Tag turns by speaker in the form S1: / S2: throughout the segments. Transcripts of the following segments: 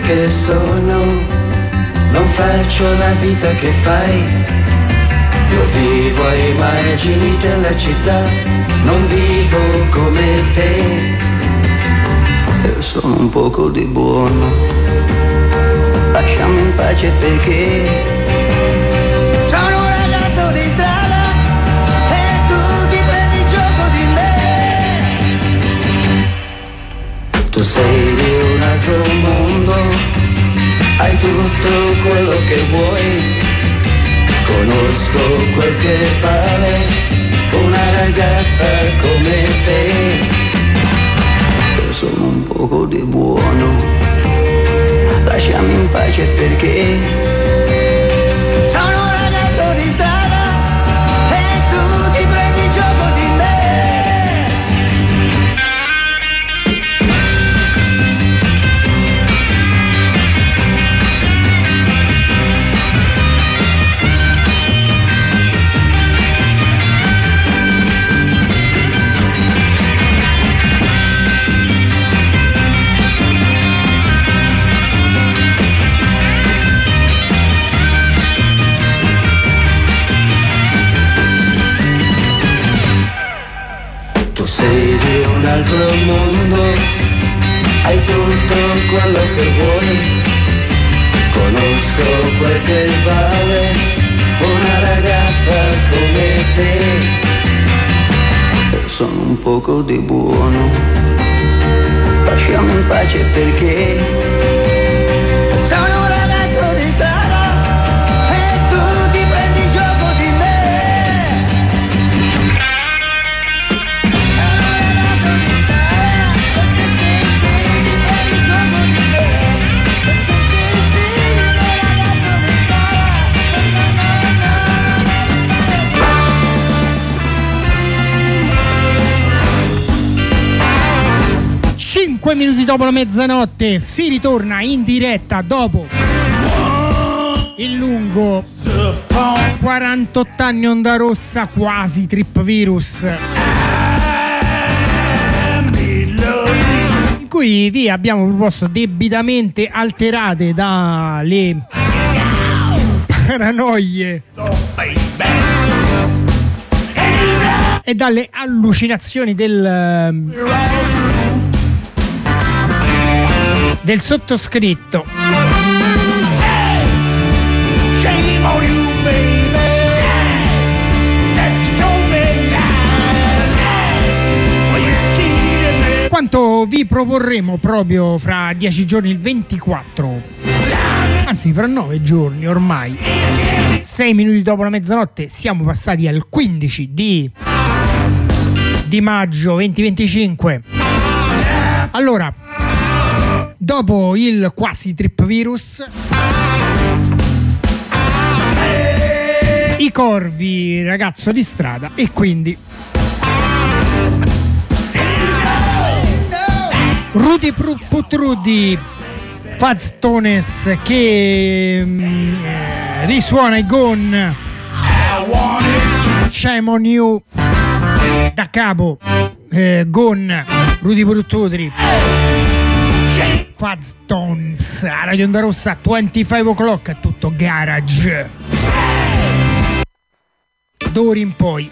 S1: che sono, non faccio la vita che fai. Io vivo ai margini della città, non vivo come te. Io sono un poco di buono, lasciami in pace perché sono un ragazzo di strada e tu ti prendi gioco di me. Tu sei di un altro mondo, hai tutto quello che vuoi, conosco quel che vale una ragazza come te. Io sono un poco di buono, lasciami in pace perché sono un ragazzo di strada e tu ti prendi gioco di me. Sei di un altro mondo, hai tutto quello che vuoi, conosco quel che vale una ragazza come te. Io sono un poco di buono, lasciami in pace perché sono un ragazzo di strada e tu ti prendi gioco di me.
S2: Minuti dopo la mezzanotte si ritorna in diretta dopo il lungo 48 anni onda rossa, quasi Trip Virus, in cui vi abbiamo proposto debitamente alterate dalle paranoie e dalle allucinazioni del sottoscritto. Quanto vi proporremo proprio fra 10 giorni, il 24, anzi fra 9 giorni ormai, 6 minuti dopo la mezzanotte, siamo passati al 15 di maggio 2025. Allora, dopo il quasi Trip Virus, i corvi, ragazzo di strada, e quindi Rudy Putrudi, Fats Tones che risuona i Gone, Shame on You, da capo Gone, Rudy Putrudi, Fats Tones, a Radio Onda Rossa, 25 o'clock, tutto garage, d'ora in poi.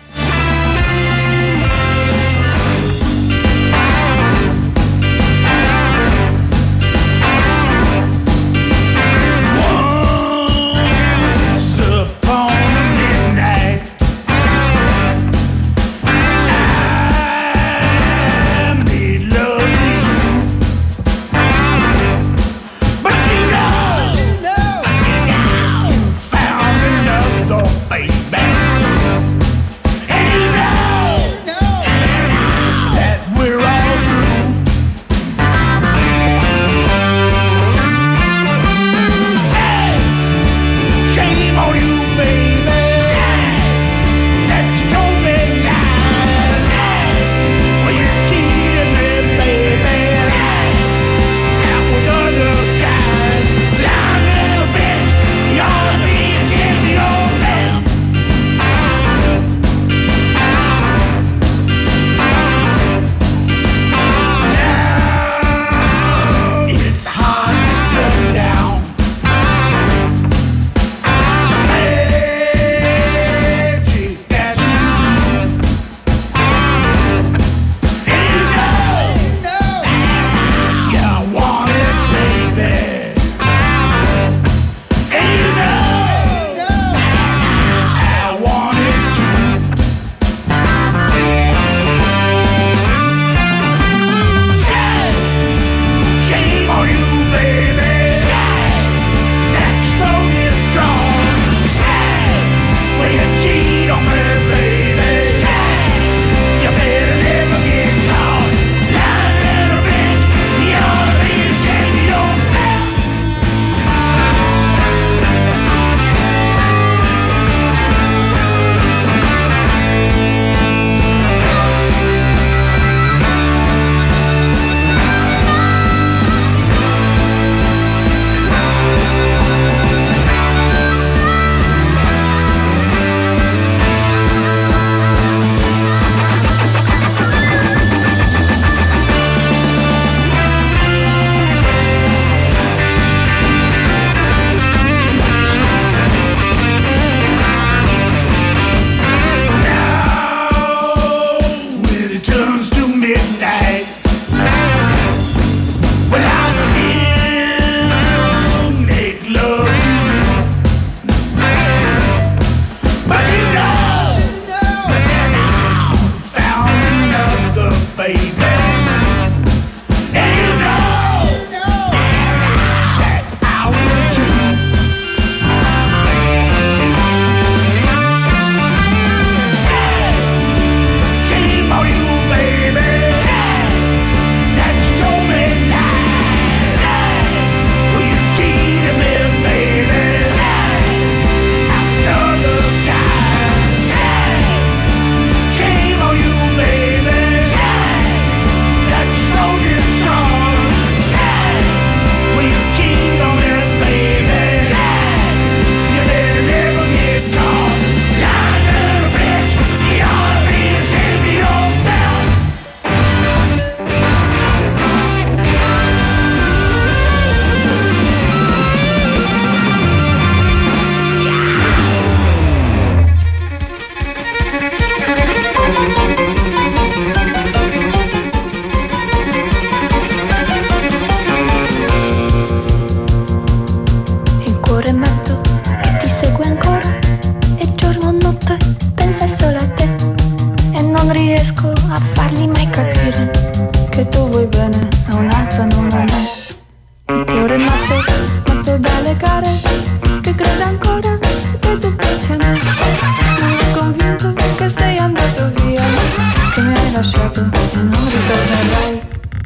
S3: non riesco a fargli mai capire che tu vuoi bene a un'altra, non a me. Il cuore matto, matto da legare, che crede ancora che tu pensi a me. Non è convinto che sei andato via, che mi hai lasciato e non ritornerai.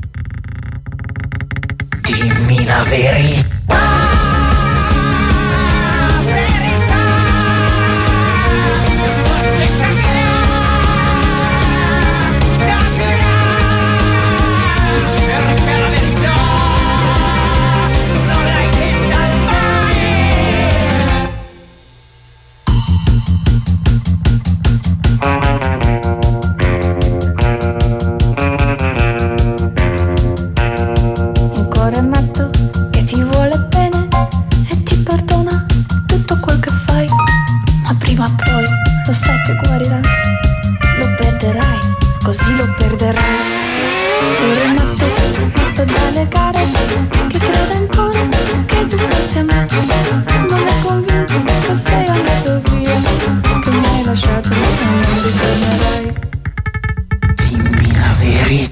S1: Dimmi la verità.
S3: Così lo perderai. Ora matto, matto da legare, che crede ancora che tu pensi a me. Non è convinto che sei andato via, che mi hai lasciato e non ritornerai.
S1: Dimmi la verità.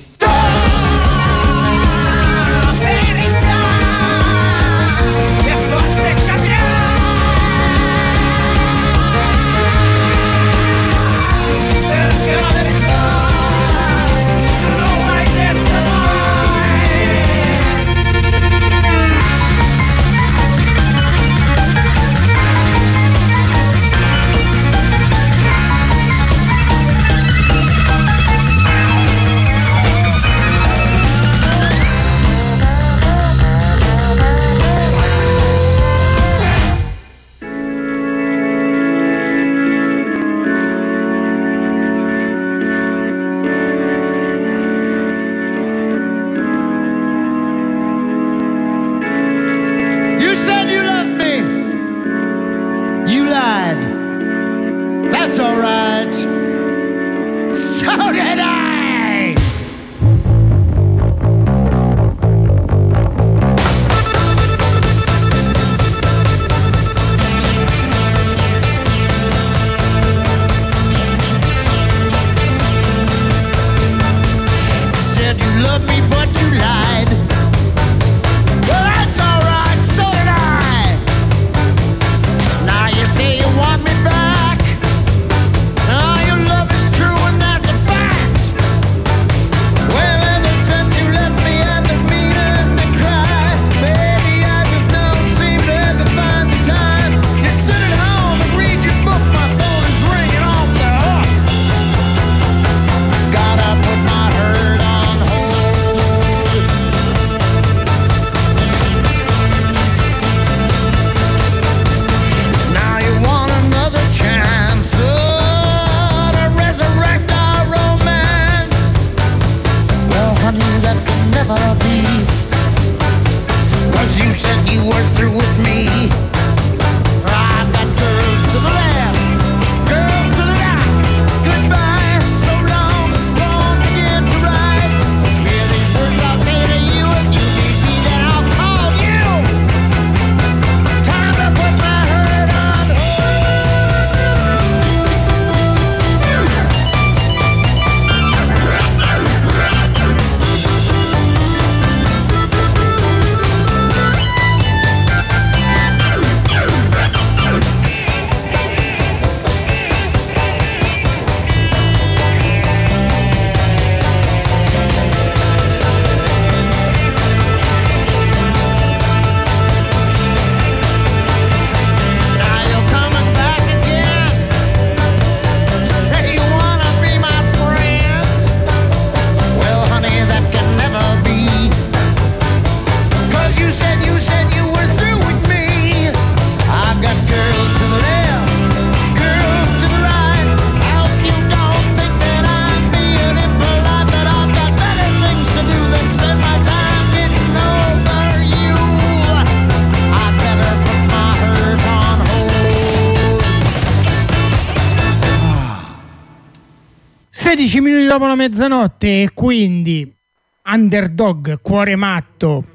S2: Minuti dopo la mezzanotte e quindi Underdog, Cuore matto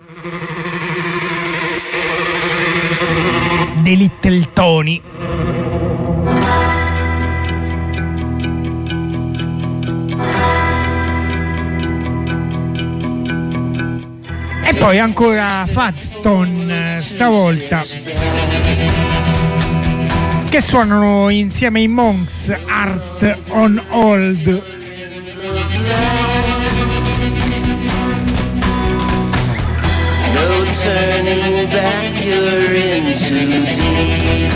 S2: dei Little Tony. Poi ancora Fazton, stavolta, che suonano insieme ai Monks, Art on Hold.
S1: No turning back, you're in too deep.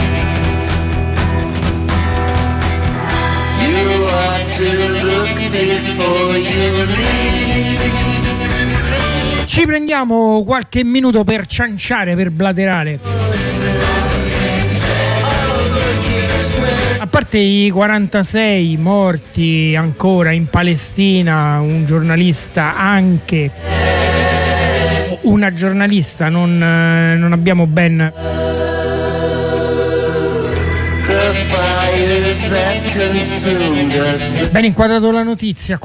S1: You ought to look before you leave.
S2: Ci prendiamo qualche minuto per cianciare, per blaterare. A parte i 46 morti ancora in Palestina, un giornalista anche, una giornalista, non abbiamo ben inquadrato la notizia.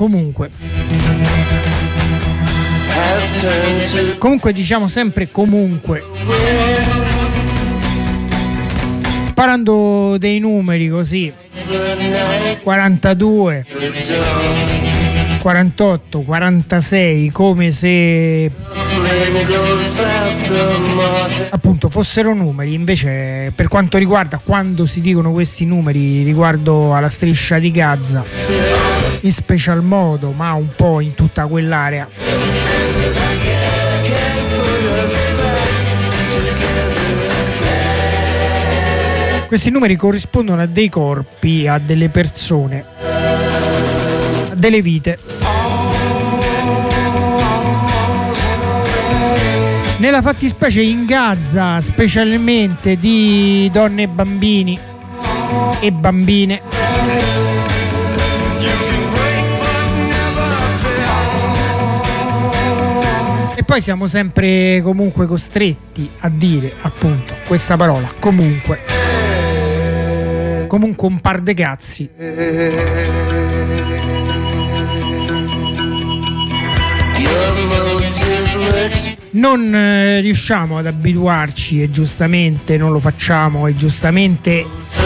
S2: Comunque diciamo sempre comunque. Parlando dei numeri così, 42, 48, 46, come se appunto fossero numeri. Invece, per quanto riguarda quando si dicono questi numeri riguardo alla striscia di Gaza, in special modo, ma un po' in tutta quell'area, questi numeri corrispondono a dei corpi, a delle persone, a delle vite. Nella fattispecie in Gaza, specialmente di donne e bambini e bambine. E poi siamo sempre comunque costretti a dire appunto questa parola, comunque un par de cazzi. Non riusciamo ad abituarci, e giustamente non lo facciamo, e giustamente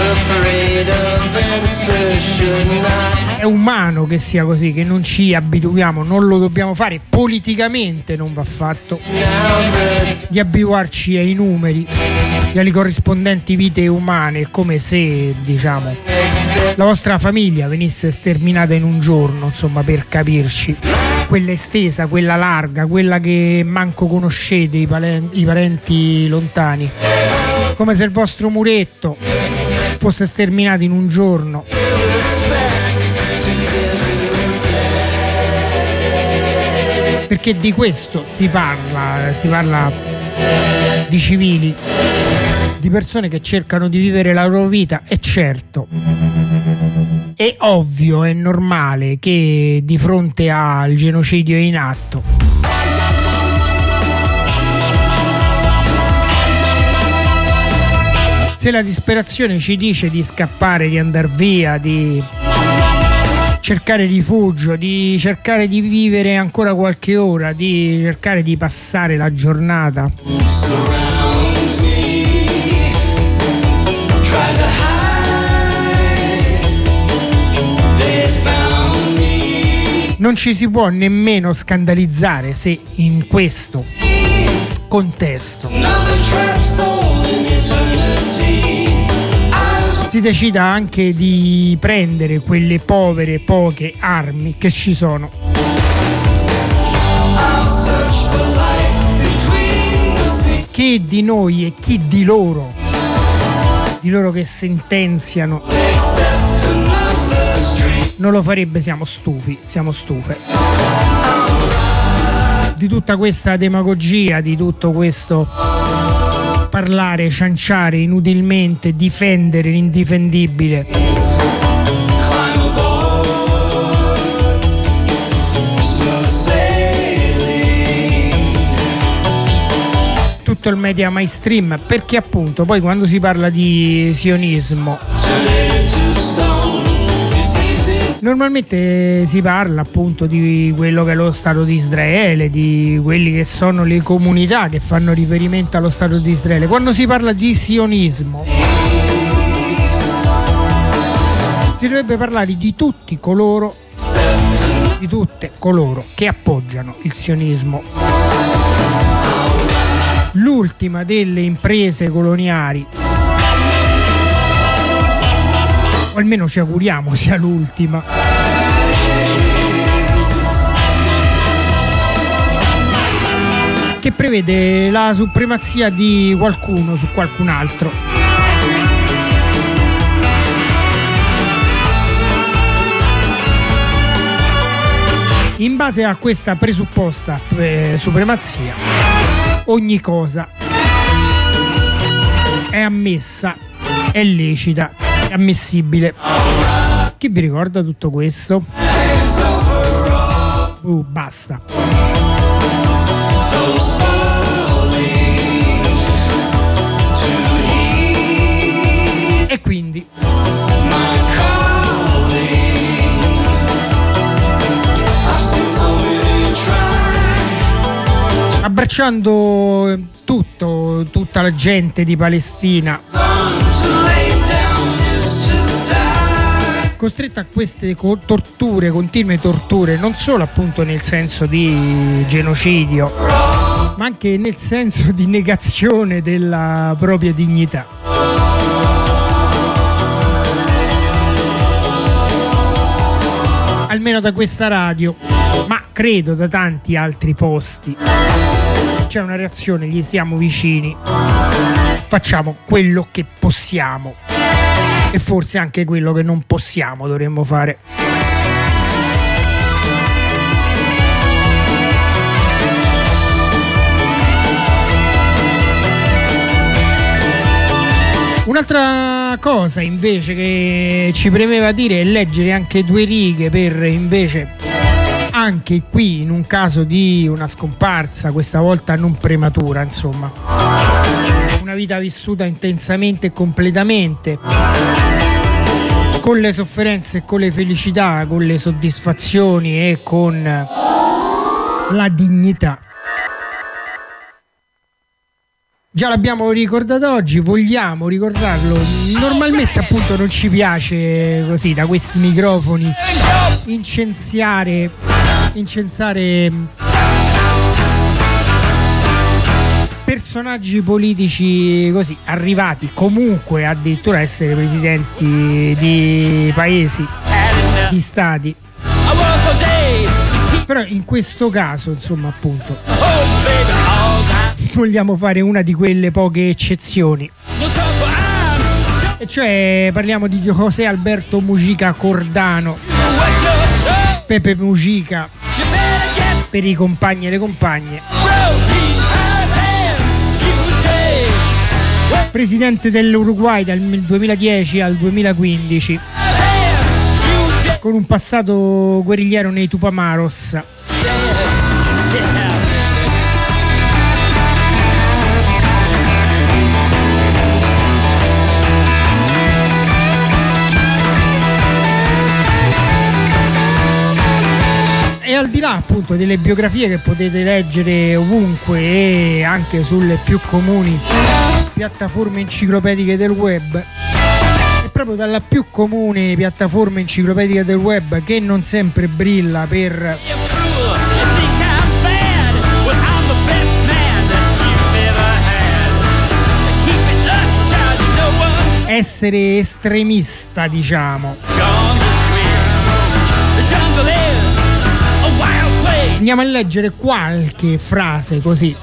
S2: è umano che sia così, che non ci abituiamo, non lo dobbiamo fare, politicamente non va fatto, di abituarci ai numeri e alle corrispondenti vite umane, come se, diciamo, la vostra famiglia venisse sterminata in un giorno, insomma, per capirci, quella estesa, quella larga, quella che manco conoscete, i parenti lontani, come se il vostro muretto fosse sterminato in un giorno. Perché di questo si parla di civili, di persone che cercano di vivere la loro vita. E certo, è ovvio, è normale che di fronte al genocidio in atto, se la disperazione ci dice di scappare, di andar via, di cercare rifugio, di cercare di vivere ancora qualche ora, di cercare di passare la giornata, non ci si può nemmeno scandalizzare se in questo contesto si decida anche di prendere quelle povere poche armi che ci sono. Chi di noi e chi di loro che sentenziano non lo farebbe. Siamo stufe di tutta questa demagogia, di tutto questo parlare, cianciare inutilmente, difendere l'indifendibile. Tutto il media mainstream, perché appunto poi quando si parla di sionismo normalmente si parla appunto di quello che è lo Stato di Israele, di quelli che sono le comunità che fanno riferimento allo Stato di Israele. Quando si parla di sionismo si dovrebbe parlare di tutti coloro, di tutte coloro che appoggiano il sionismo. l'ultima delle imprese coloniali, o almeno ci auguriamo sia l'ultima, che prevede la supremazia di qualcuno su qualcun altro. In base a questa presupposta supremazia, ogni cosa è ammessa, è lecita, è ammissibile. Chi vi ricorda tutto questo? Basta. E quindi abbracciando tutta la gente di Palestina costretta a queste torture, continue torture, non solo appunto nel senso di genocidio, ma anche nel senso di negazione della propria dignità. Almeno da questa radio, ma credo da tanti altri posti, c'è una reazione, gli stiamo vicini, facciamo quello che possiamo e forse anche quello che non possiamo dovremmo fare. Un'altra cosa invece che ci premeva dire è leggere anche due righe per invece, anche qui in un caso di una scomparsa, questa volta non prematura, insomma, una vita vissuta intensamente e completamente, con le sofferenze e con le felicità, con le soddisfazioni e con la dignità. Già l'abbiamo ricordato oggi, vogliamo ricordarlo. Normalmente appunto non ci piace così da questi microfoni incensare personaggi politici così arrivati comunque addirittura a essere presidenti di paesi, di stati. Però in questo caso, insomma, appunto, vogliamo fare una di quelle poche eccezioni. E cioè parliamo di José Alberto Mujica Cordano, Pepe Mujica per i compagni e le compagne, presidente dell'Uruguay dal 2010 al 2015, con un passato guerrigliero nei Tupamaros. E al di là appunto delle biografie che potete leggere ovunque e anche sulle più comuni piattaforme enciclopediche del web, è proprio dalla più comune piattaforma enciclopedica del web che non sempre brilla per essere estremista, diciamo. Andiamo a leggere qualche frase così,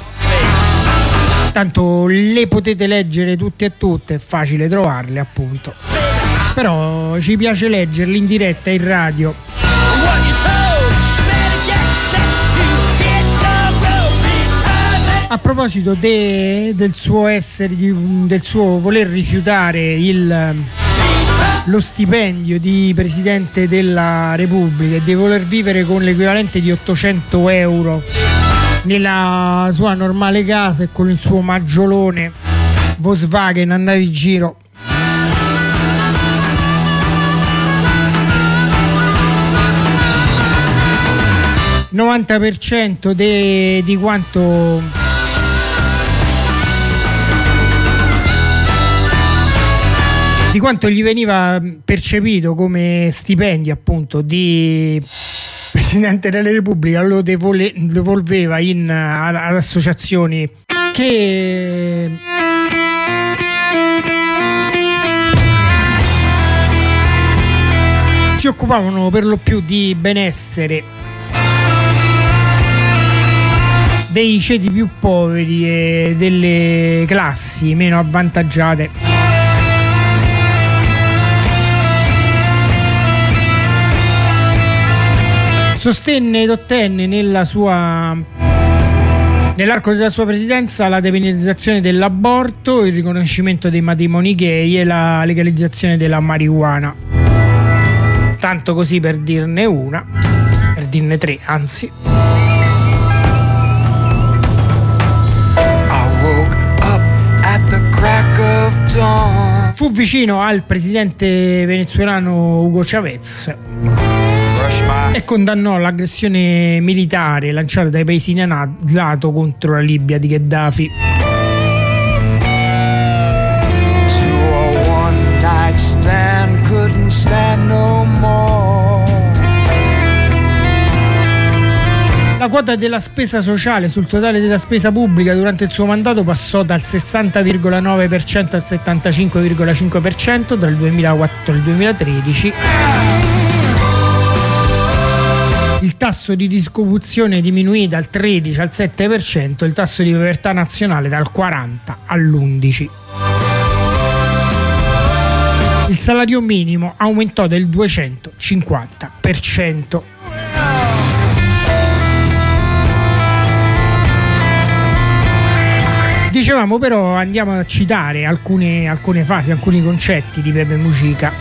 S2: tanto le potete leggere tutte e tutte, è facile trovarle appunto, però ci piace leggerle in diretta in radio. A proposito del suo essere, del suo voler rifiutare lo stipendio di Presidente della Repubblica e di voler vivere con l'equivalente di 800 euro nella sua normale casa e con il suo maggiolone Volkswagen andare in giro. Il 90% di quanto gli veniva percepito come stipendio appunto di Presidente della Repubblica lo devolveva ad associazioni che si occupavano per lo più di benessere dei ceti più poveri e delle classi meno avvantaggiate. Sostenne ed ottenne nell'arco della sua presidenza la depenalizzazione dell'aborto, il riconoscimento dei matrimoni gay e la legalizzazione della marijuana. Tanto così per dirne una, per dirne tre, anzi. Fu vicino al presidente venezuelano Hugo Chavez e condannò l'aggressione militare lanciata dai paesi in NATO contro la Libia di Gheddafi. La quota della spesa sociale sul totale della spesa pubblica durante il suo mandato passò dal 60,9% al 75,5% tra il 2004 e il 2013. Il tasso di disoccupazione diminuì dal 13 al 7% e il tasso di povertà nazionale dal 40 all'11%. Il salario minimo aumentò del 250%. Dicevamo, però, andiamo a citare alcune fasi, alcuni concetti di Pepe Mujica.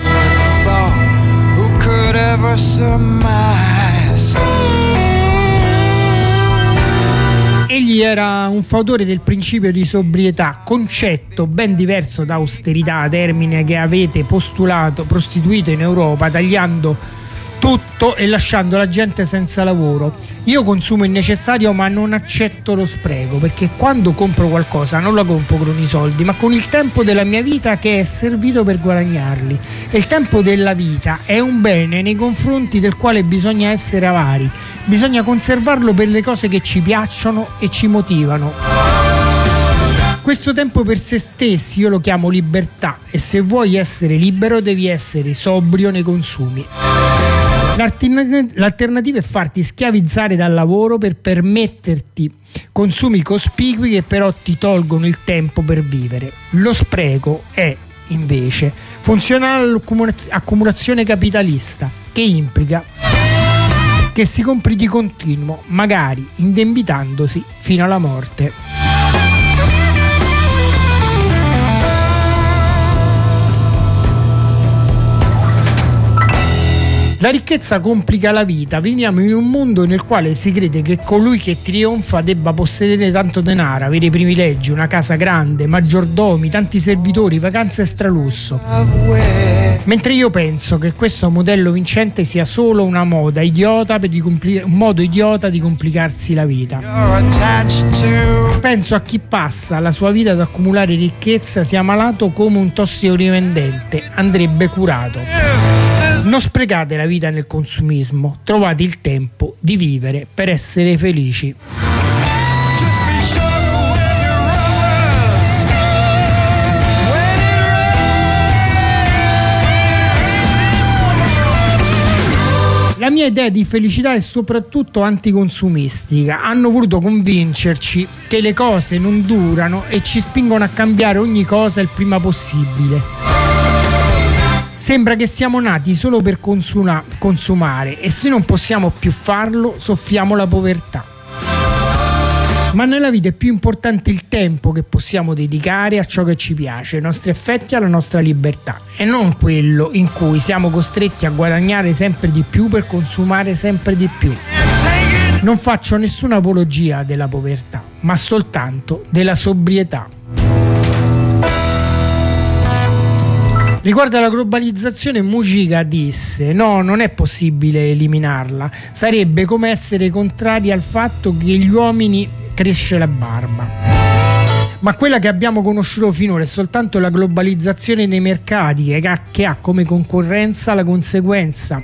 S2: Egli era un fautore del principio di sobrietà, concetto ben diverso da austerità, termine che avete prostituito in Europa, tagliando tutto e lasciando la gente senza lavoro. Io consumo il necessario ma non accetto lo spreco, perché quando compro qualcosa non la compro con i soldi ma con il tempo della mia vita che è servito per guadagnarli. E il tempo della vita è un bene nei confronti del quale bisogna essere avari, bisogna conservarlo per le cose che ci piacciono e ci motivano. Questo tempo per se stessi io lo chiamo libertà, e se vuoi essere libero devi essere sobrio nei consumi. L'alternativa è farti schiavizzare dal lavoro per permetterti consumi cospicui che però ti tolgono il tempo per vivere. Lo spreco è invece funzionale accumulazione capitalista, che implica che si compri di continuo, magari indebitandosi fino alla morte. La ricchezza complica la vita. Viviamo in un mondo nel quale si crede che colui che trionfa debba possedere tanto denaro, avere privilegi, una casa grande, maggiordomi, tanti servitori, vacanze e stralusso. Mentre io penso che questo modello vincente sia solo una moda idiota un modo idiota di complicarsi la vita. Penso a chi passa la sua vita ad accumulare ricchezza sia malato come un tossicodipendente, andrebbe curato. Non sprecate la vita nel consumismo, trovate il tempo di vivere per essere felici. La mia idea di felicità è soprattutto anticonsumistica. Hanno voluto convincerci che le cose non durano e ci spingono a cambiare ogni cosa il prima possibile. Sembra che siamo nati solo per consumare e se non possiamo più farlo soffiamo la povertà. Ma nella vita è più importante il tempo che possiamo dedicare a ciò che ci piace, ai nostri affetti e alla nostra libertà, e non quello in cui siamo costretti a guadagnare sempre di più per consumare sempre di più. Non faccio nessuna apologia della povertà, ma soltanto della sobrietà. Riguardo alla globalizzazione, Mujica disse: no, non è possibile eliminarla, sarebbe come essere contrari al fatto che gli uomini cresce la barba. Ma quella che abbiamo conosciuto finora è soltanto la globalizzazione dei mercati che ha come conseguenza la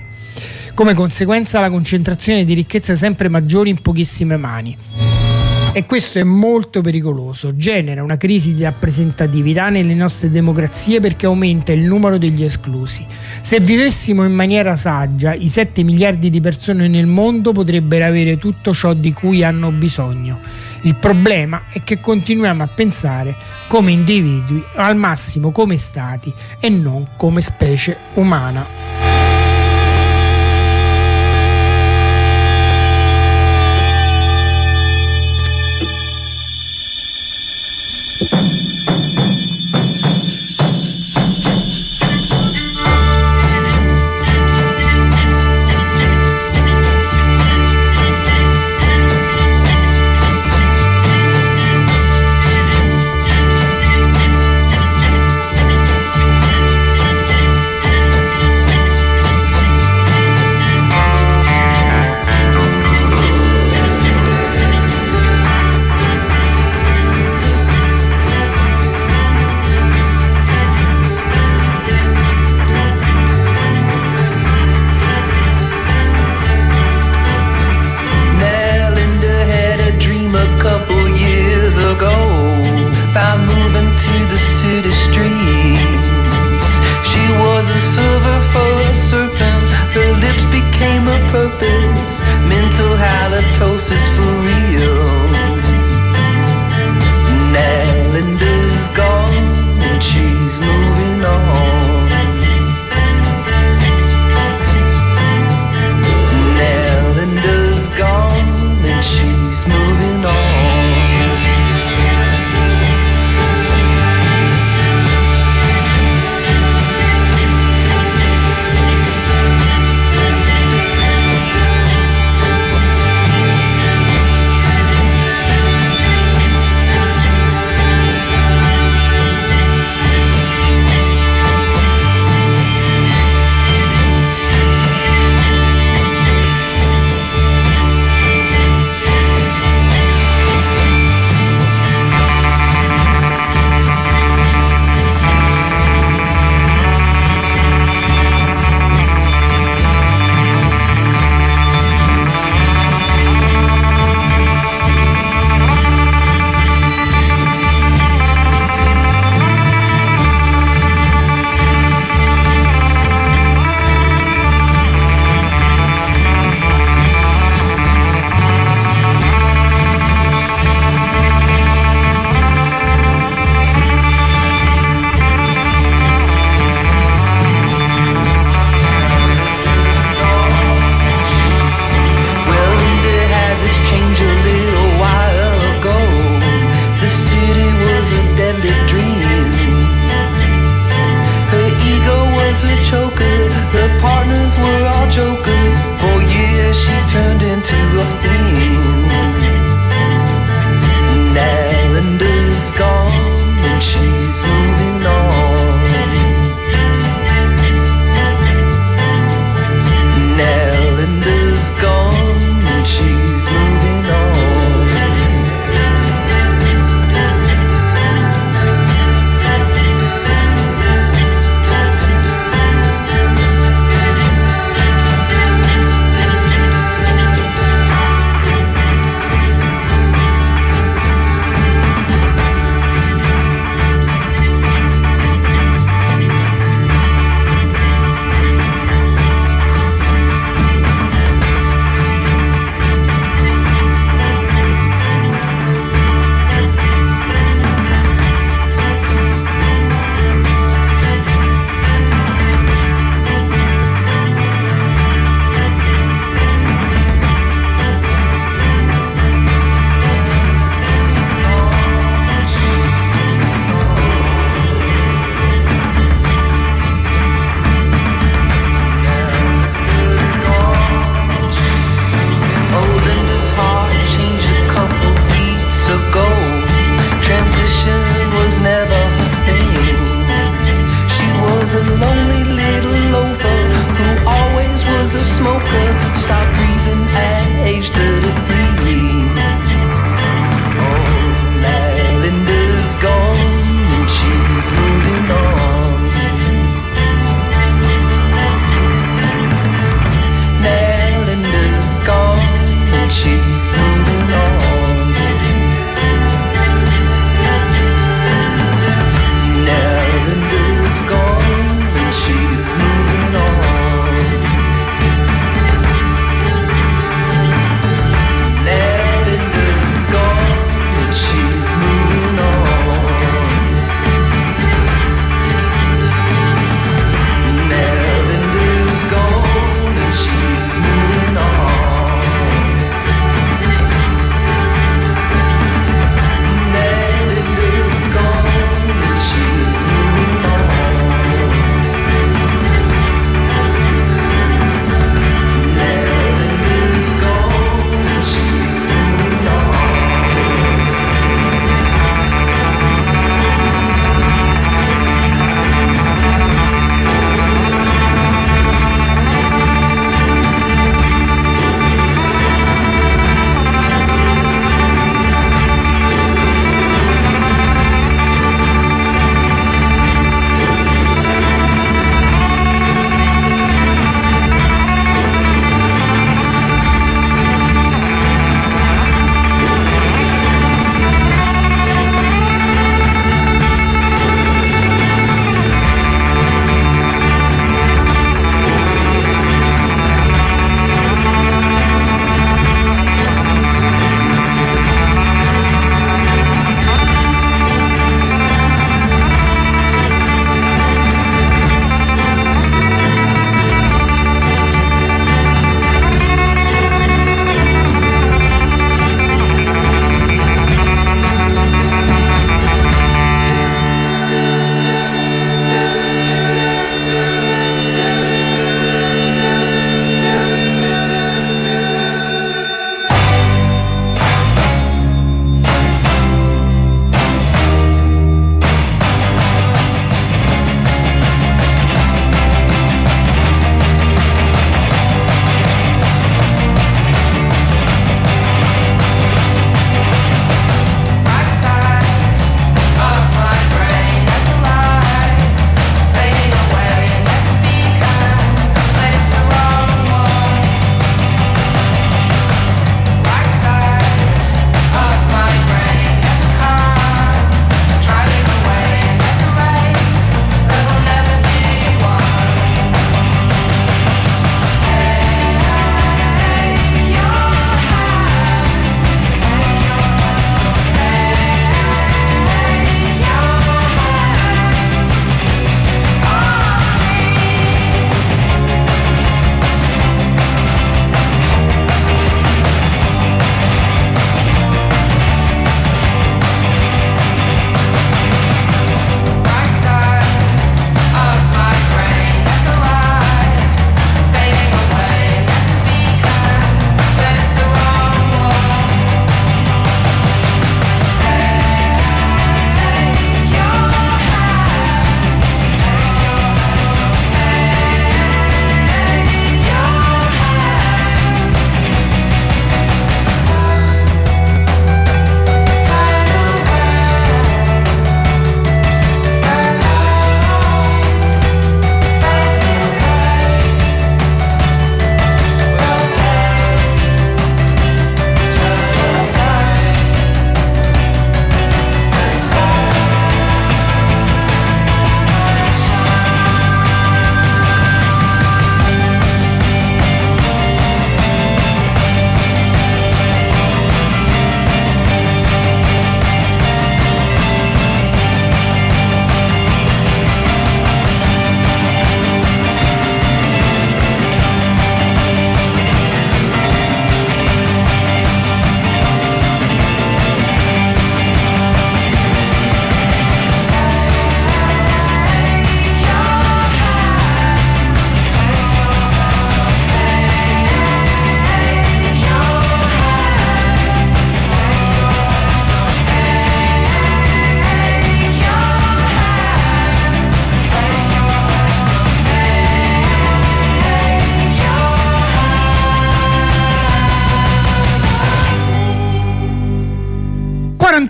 S2: concentrazione di ricchezze sempre maggiori in pochissime mani. E questo è molto pericoloso, genera una crisi di rappresentatività nelle nostre democrazie perché aumenta il numero degli esclusi. Se vivessimo in maniera saggia, i 7 miliardi di persone nel mondo potrebbero avere tutto ciò di cui hanno bisogno. Il problema è che continuiamo a pensare come individui, al massimo come stati, e non come specie umana.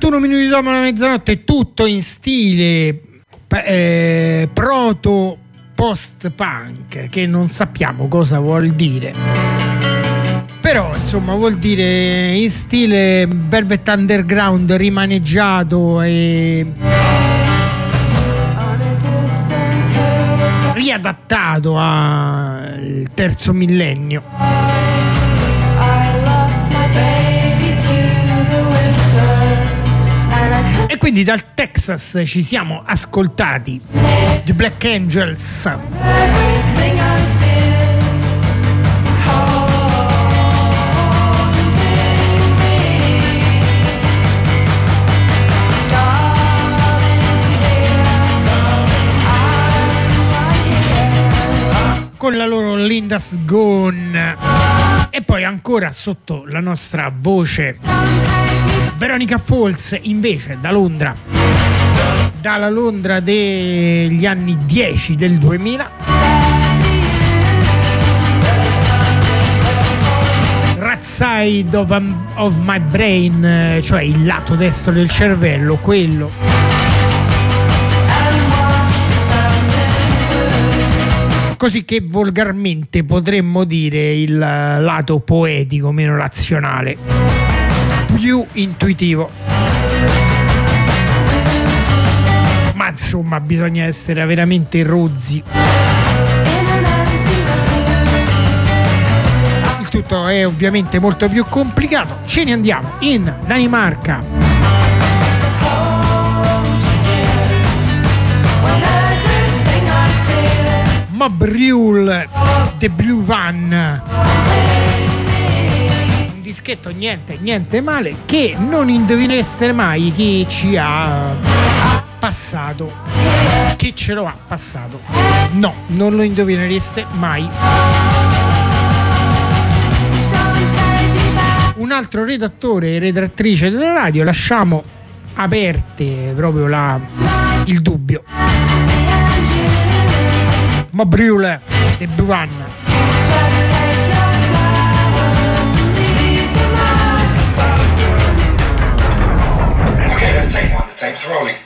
S2: 41 minuti dopo la mezzanotte, tutto in stile proto post-punk, che non sappiamo cosa vuol dire, però insomma vuol dire in stile Velvet Underground rimaneggiato e riadattato al terzo millennio. E quindi dal Texas ci siamo ascoltati The Black Angels. Con la loro Linda's Gone. E poi ancora sotto la nostra voce Veronica Falls, invece da Londra, dalla Londra degli anni 10 del 2000, Right Side of My Brain, cioè il lato destro del cervello, quello così che volgarmente potremmo dire il lato poetico, meno razionale, più intuitivo. Ma insomma bisogna essere veramente rozzi. Il tutto è ovviamente molto più complicato. Ce ne andiamo in Danimarca. Mabriul, The Blue Van, un dischetto niente male, che non indovinereste mai chi ci ha passato, chi ce lo ha passato. No, non lo indovinereste mai. Un altro redattore e redattrice della radio, lasciamo aperte proprio il dubbio. Mabriul, The Blue Van.
S4: Okay, let's take one. The tape's rolling.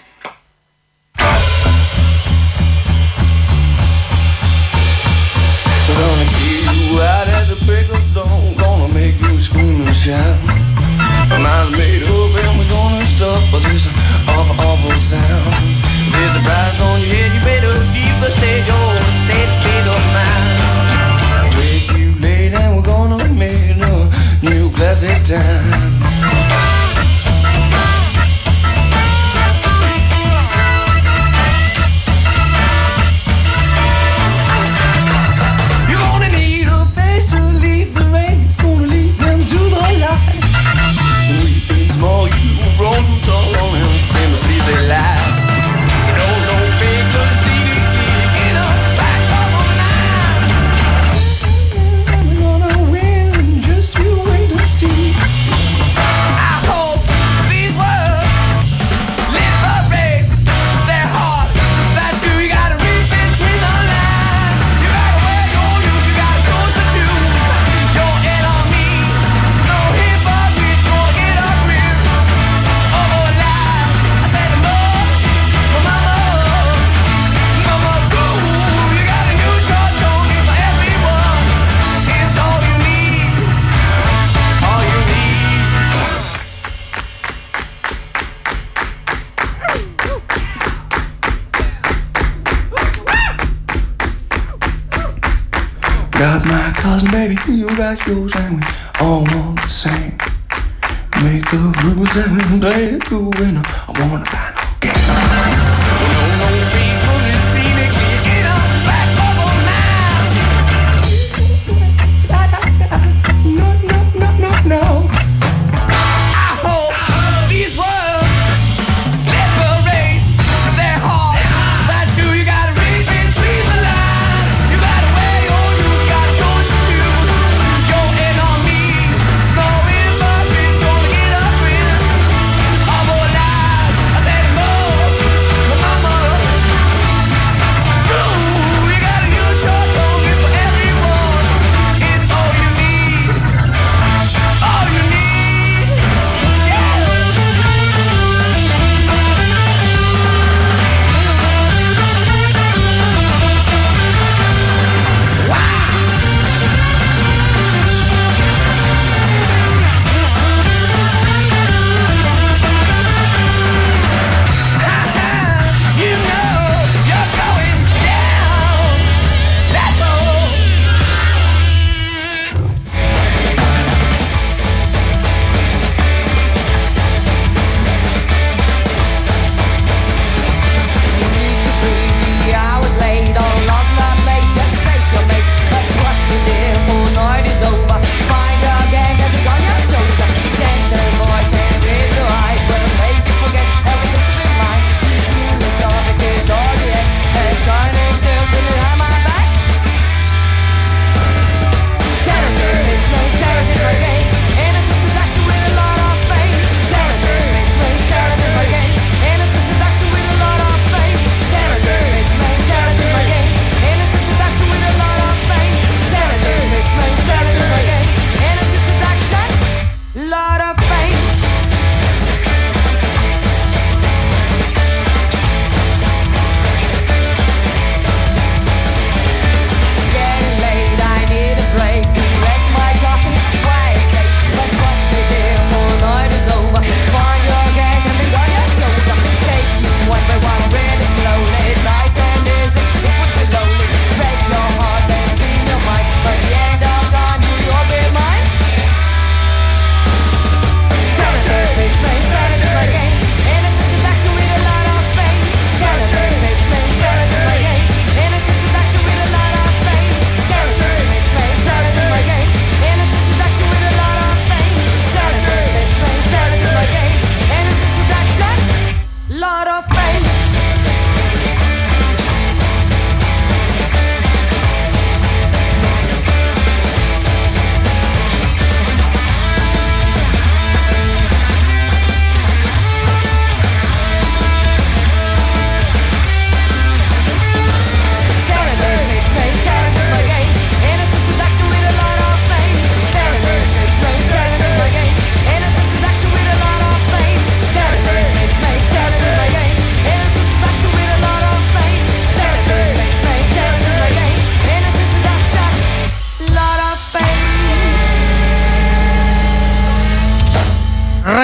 S1: We're gonna get you out at the break of dawn. Gonna make you scream and shout. My mind's made up and we're gonna stop this awful sound. There's a price on your head, you better keep the state of mind. Wake you late and we're gonna make a new classic time. You're gonna need a face to leave the rain. It's gonna lead them to the light. We've been small, you've grown too tall and simply say life. Got my cousin, baby, you got yours, and we all want the same. Make the rules and we play it cool, and I wanna find no game. No people is scenically in a black bubble now. No. I hope these words liberates their heart. That's true, you gotta read between the lines. You gotta weigh your you got yours to choose. Your enemy, no infantry's gonna get up with. I'm alive, I let him up.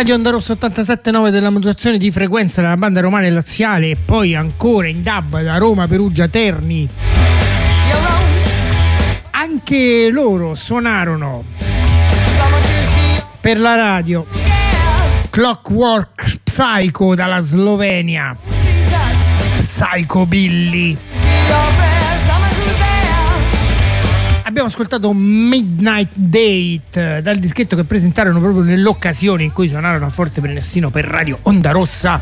S2: Radio Onda Rossa 87.9 della modulazione di frequenza della banda romana e laziale, e poi ancora in DAB da Roma, Perugia, Terni. Anche loro suonarono per la radio Clockwork Psycho dalla Slovenia, Psycho Billy. Abbiamo ascoltato Midnight Date dal dischetto che presentarono proprio nell'occasione in cui suonarono a Forte Prenestino per Radio Onda Rossa.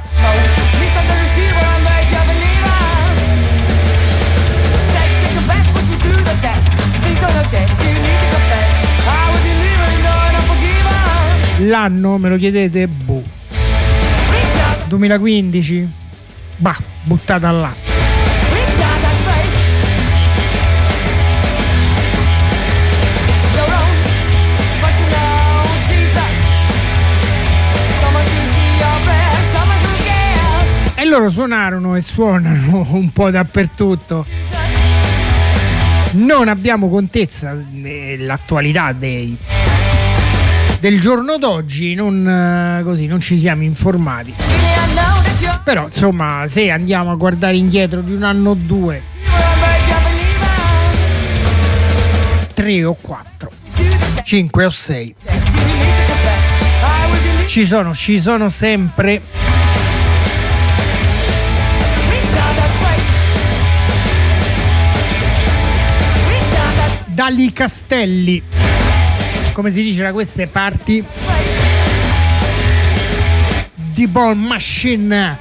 S2: L'anno me lo chiedete? 2015? Bah, buttata là. E loro suonarono e suonano un po' dappertutto. Non abbiamo contezza dell'attualità del giorno d'oggi, non ci siamo informati. Però insomma, se andiamo a guardare indietro di un anno o due, 3 o 4, 5 o 6, ci sono sempre Dali Castelli, come si dice da queste parti, di Ball Machine,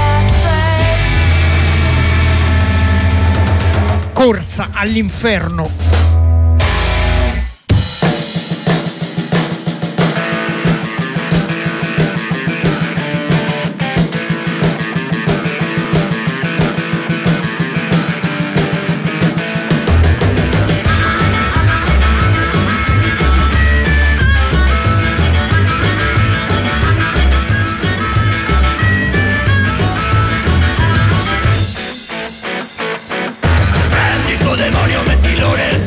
S2: Corsa all'inferno.
S1: Demonio, mettilo nel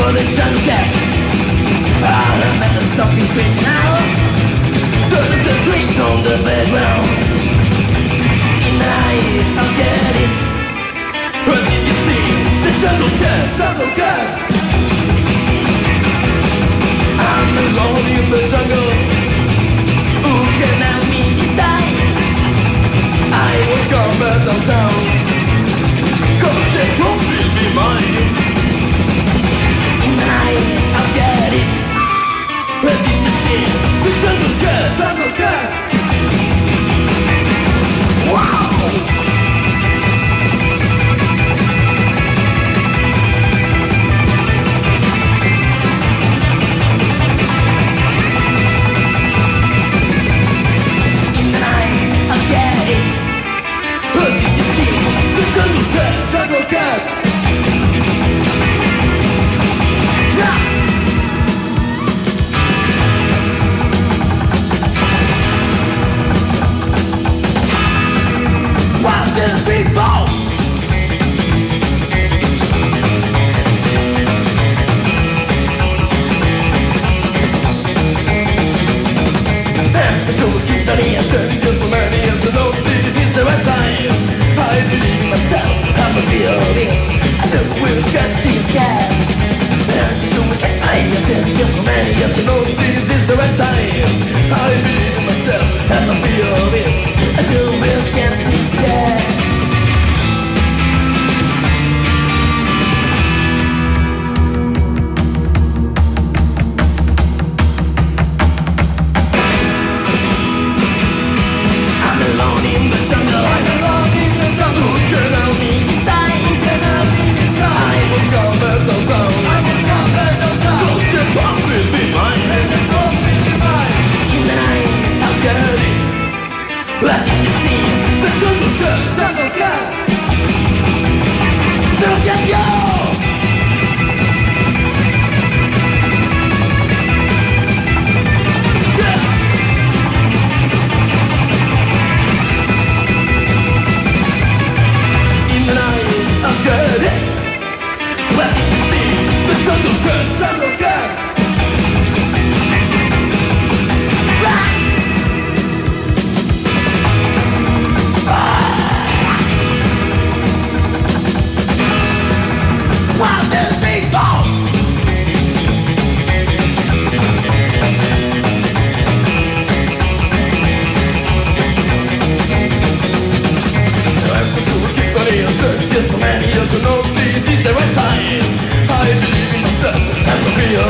S1: you're the jungle cat. I remember something strange now. There's a trace on the background. In the night I'll get it. But did you see the jungle cat? Jungle cat. I'm alone in the jungle. Who can help me this time? I will come back downtown. Cause the truth will be mine. In the night I'll get it. Ready to see the jungle cat. Jungle cat. Wow. Jungle cat, jungle cat. Yeah. Wild little people. So keep the answer just for many years ago. This is the right time. I believe in myself, I'm a real deal. I said we'll catch these cats. So we can answer just for many years ago. This is the right time. I believe in myself, I'm a real deal. I said we'll catch these cats. Just for many years ago, this is the right time. I believe in myself, I'm a real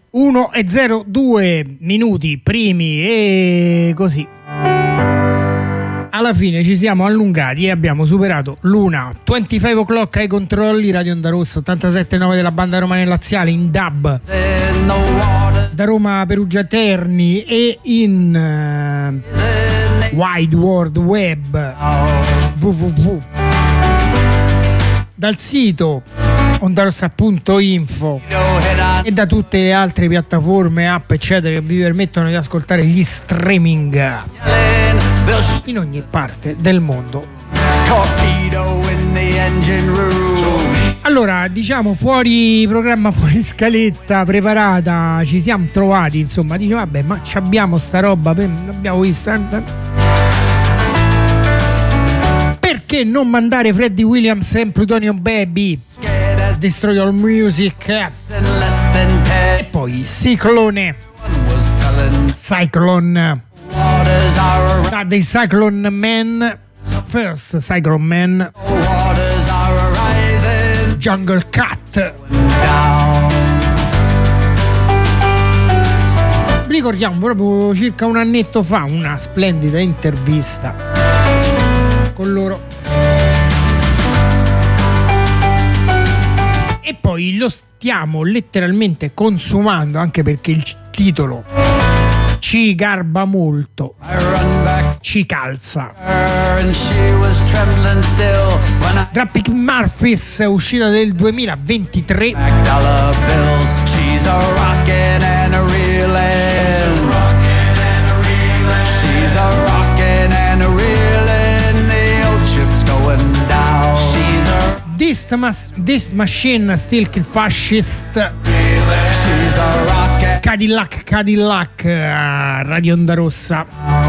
S2: 1:02 minuti primi e così. Alla fine ci siamo allungati e abbiamo superato l'una. 25 o'clock ai controlli, Radio Onda Rossa 87.9 della banda romana e laziale in DAB da Roma, Perugia, Terni e in Wide World Web www dal sito ondarossa.info e da tutte le altre piattaforme, app eccetera che vi permettono di ascoltare gli streaming in ogni parte del mondo. Allora, diciamo, fuori programma, fuori scaletta preparata, ci siamo trovati, insomma, dice vabbè, ma abbiamo sta roba, l'abbiamo vista, perché non mandare Freddie Williams e Plutonium Baby, Destroy All Music e poi Cyclone dei Cyclone Man, First Cyclone Man, Jungle Cat. Ricordiamo proprio circa un annetto fa una splendida intervista con loro e poi lo stiamo letteralmente consumando, anche perché il titolo ci garba molto, ci calza. Dropkick Murphys, uscita del 2023. This machine still fascist. Cadillac, Radio Onda Rossa.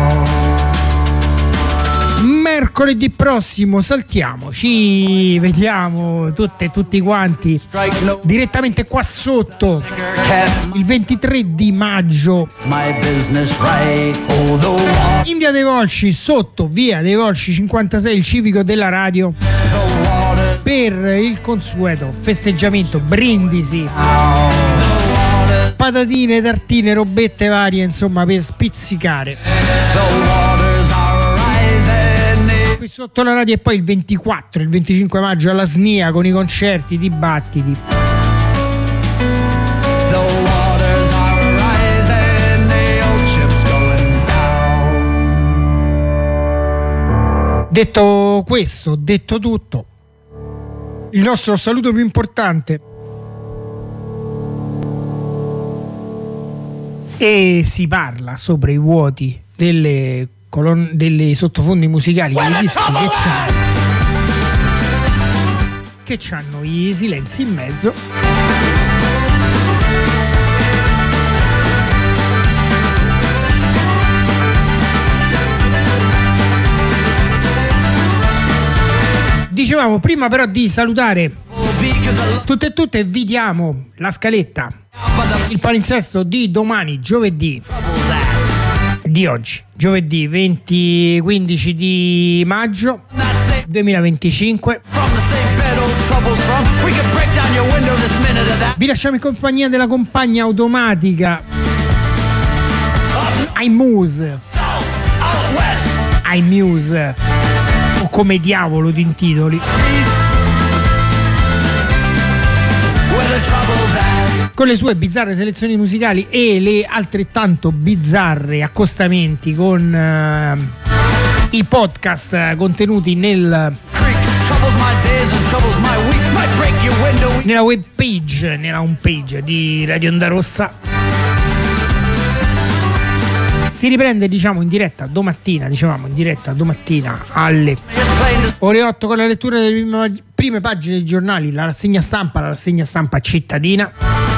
S2: Mercoledì prossimo saltiamo, ci vediamo tutti quanti direttamente qua sotto, il 23 di maggio in Via dei Volsci, sotto Via dei Volsci 56, il civico della radio, per il consueto festeggiamento, brindisi, patatine, tartine, robette varie, insomma, per spizzicare qui sotto la radio. E poi il 24 e il 25 maggio alla SNIA con i concerti, i dibattiti. Detto questo, detto tutto, il nostro saluto più importante, e si parla sopra i vuoti delle sottofondi musicali dei dischi che c'hanno i silenzi in mezzo. Dicevamo prima però di salutare tutte, vi diamo la scaletta, il palinsesto di domani, giovedì, di oggi, giovedì 15 di maggio 2025. Vi lasciamo in compagnia della compagna automatica iMuse, o come diavolo ti intitoli, con le sue bizzarre selezioni musicali e le altrettanto bizzarre accostamenti con i podcast contenuti nella web page, nella home page di Radio Onda Rossa. Si riprende, diciamo, in diretta domattina, alle ore 8 con la lettura delle prime pagine dei giornali, la rassegna stampa cittadina,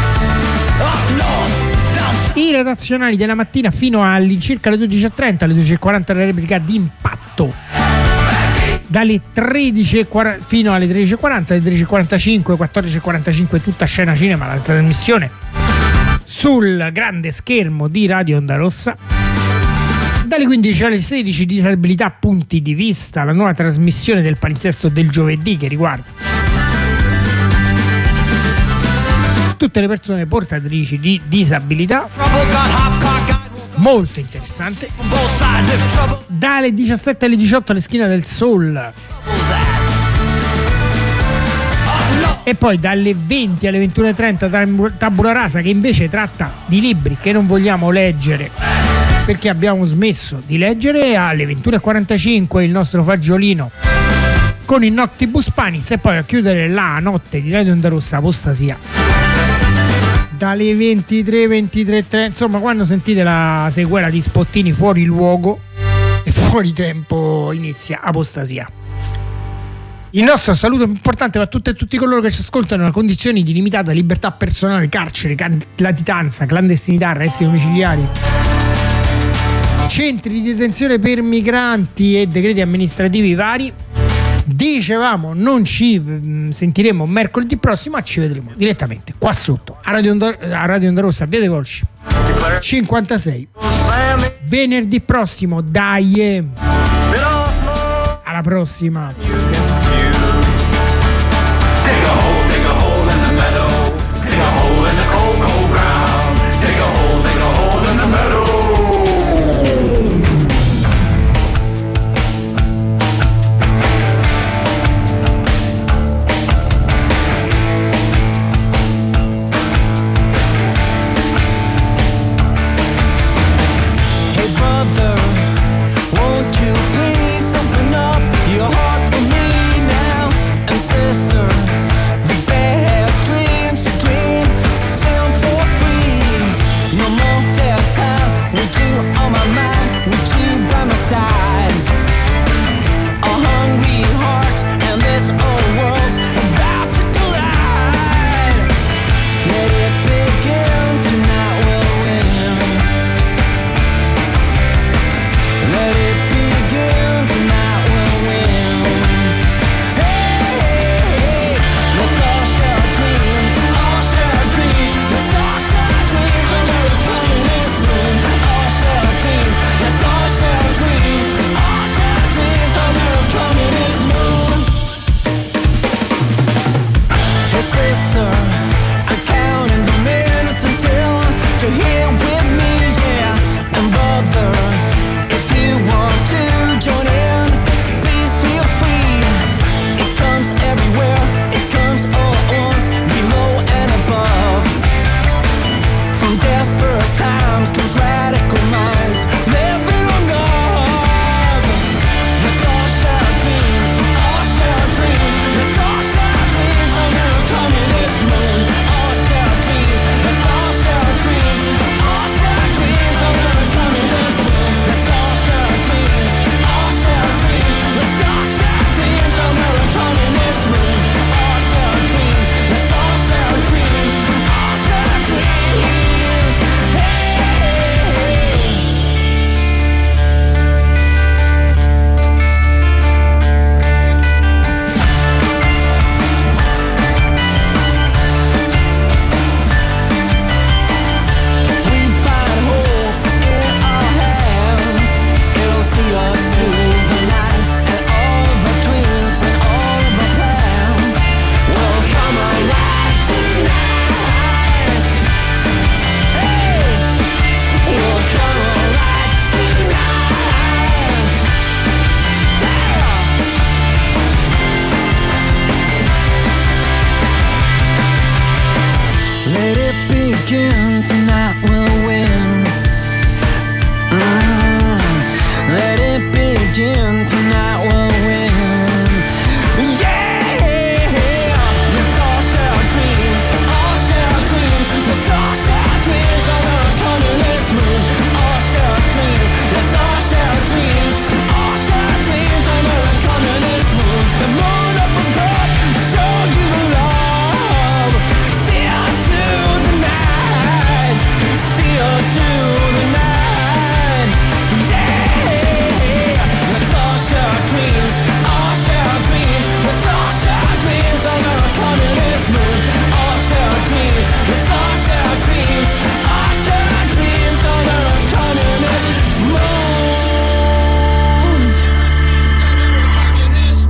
S2: i redazionali della mattina fino all'incirca alle 12.30, alle 12.40 la replica di Impatto, dalle 13 fino alle 13.40, alle 13.45, 14.45 tutta Scena Cinema, la trasmissione sul grande schermo di Radio Onda Rossa. Dalle 15 alle 16 Disabilità punti di vista, la nuova trasmissione del palinsesto del giovedì che riguarda tutte le persone portatrici di disabilità. Molto interessante. Dalle 17 alle 18 alle Schiena del Soul. E poi dalle 20 alle 21:30 Tabula Rasa, che invece tratta di libri che non vogliamo leggere perché abbiamo smesso di leggere. Alle 21:45 il nostro fagiolino con il Noctibus Panis, e poi a chiudere la notte di Radio Onda Rossa Apostasia dalle 23:30. Insomma, quando sentite la sequela di spottini fuori luogo e fuori tempo, inizia Apostasia. Il nostro saluto importante va a tutte e tutti coloro che ci ascoltano in condizioni di limitata libertà personale, carcere, latitanza, clandestinità, arresti domiciliari, centri di detenzione per migranti e decreti amministrativi vari. Dicevamo, non ci sentiremo mercoledì prossimo, ma ci vedremo direttamente qua sotto a Radio Onda Rossa, Via dei Volsci 56, venerdì prossimo. Dai, alla prossima.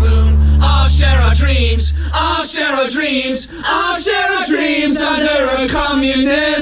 S1: I'll share our dreams under a
S5: I'm your name.